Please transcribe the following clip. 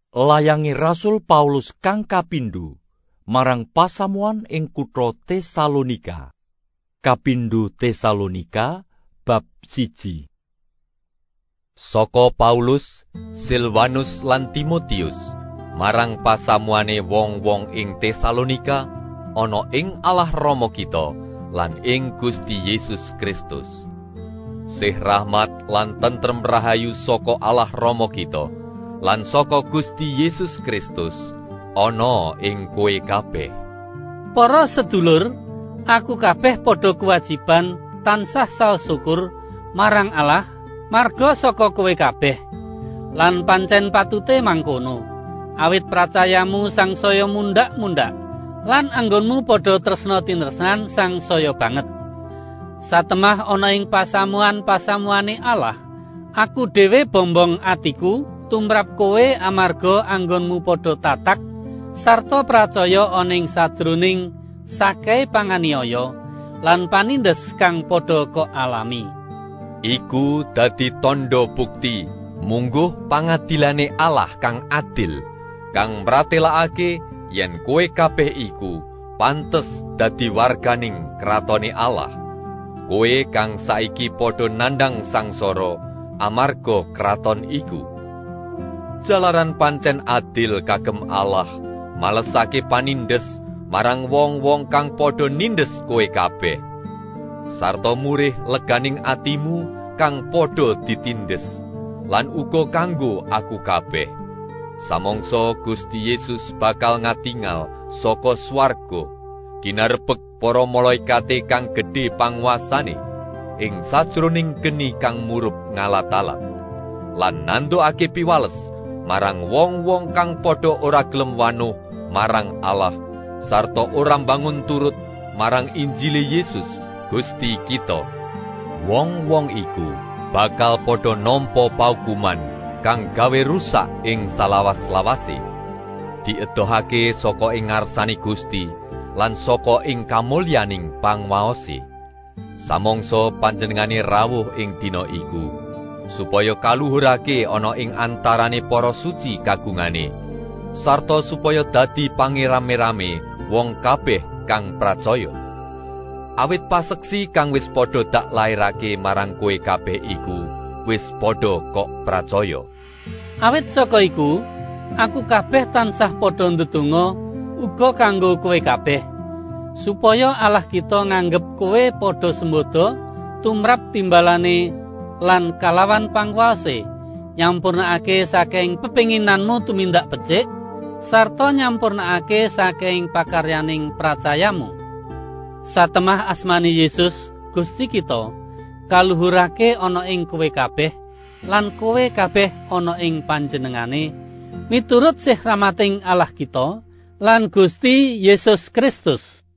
Layangi Rasul Paulus kang kapindho marang pasamuan ing kutha Tesalonika. Kapindho Tesalonika bab 1. Saka Paulus, Silwanus lan Timotius marang pasamuane wong-wong ing Tesalonika ana ing Allah Rama kita lan ing Gusti Yesus Kristus. Sih rahmat lan tentrem rahayu saka Allah Rama kita lan saka Gusti Yesus Kristus ana ing kowe kabeh. Para sedulur, aku kabeh padha kewajiban tansah saos syukur marang Allah marga saka kowe kabeh. Lan pancen patute mangkono, awit pracayamu sangsaya mundhak-mundhak lan anggonmu padha tresna tinresnan sangsaya banget. Satemah ana ing pasamuan-pasamuane Allah, aku dhewe bombong atiku tumrap kowe amarga anggonmu padha tatak sarta pracaya ana ing sadroning sakehe panganiaya lan panindes kang padha kok alami. Iku dadi tandha bukti mungguh pangadilane Allah kang adil, kang mratelakake yen kowe kabeh iku pantes dadi warganing kratone Allah. Kowe kang saiki padha nandhang sangsara amarga kraton iku. Jalaran pancen adil kagem Allah malesake panindes marang wong-wong kang padha nindes kowe kabeh. Sarta murih leganing atimu kang padha ditindes, lan uga kanggo aku kabeh. Samangsa Gusti Yesus bakal ngatingal saka swarga, kinarebek para malaikate kang gedhe panguwasane ing sajroning geni kang murup ngalat-alat, lan nandhokake piwales marang wong-wong kang padha ora gelem wanuh marang Allah sarta ora mbangun turut marang Injile Yesus Gusti kita. Wong-wong iku bakal padha nampa paukuman kang gawe rusak ing salawas-lawase, diedohake saka ing ngarsane Gusti lan saka ing kamulyaning pangwaose. Samangsa panjenengane rawuh ing dina iku, supaya kaluhurake ana ing antarane para suci kagungane, sarta supaya dadi pangerame-rame wong kabeh kang pracaya. Awit paseksi kang wis padha dak lairake marang kowe kabeh iku wis padha kok pracaya. Awit saka iku, aku kabeh tansah padha ndedonga uga kanggo kowe kabeh, supaya Allah kita nganggep kowe padha sembodo tumrap timbalane lan kalawan pangwase nyampurnakake saking pepinginanmu tumindak becik sarta nyampurnakake saking pakaryaning pracayamu. Satemah asmane Yesus Gusti kita kaluhurake ana ing kowe kabeh lan kowe kabeh ana ing panjenengane miturut sih rahmating Allah kita lan Gusti Yesus Kristus.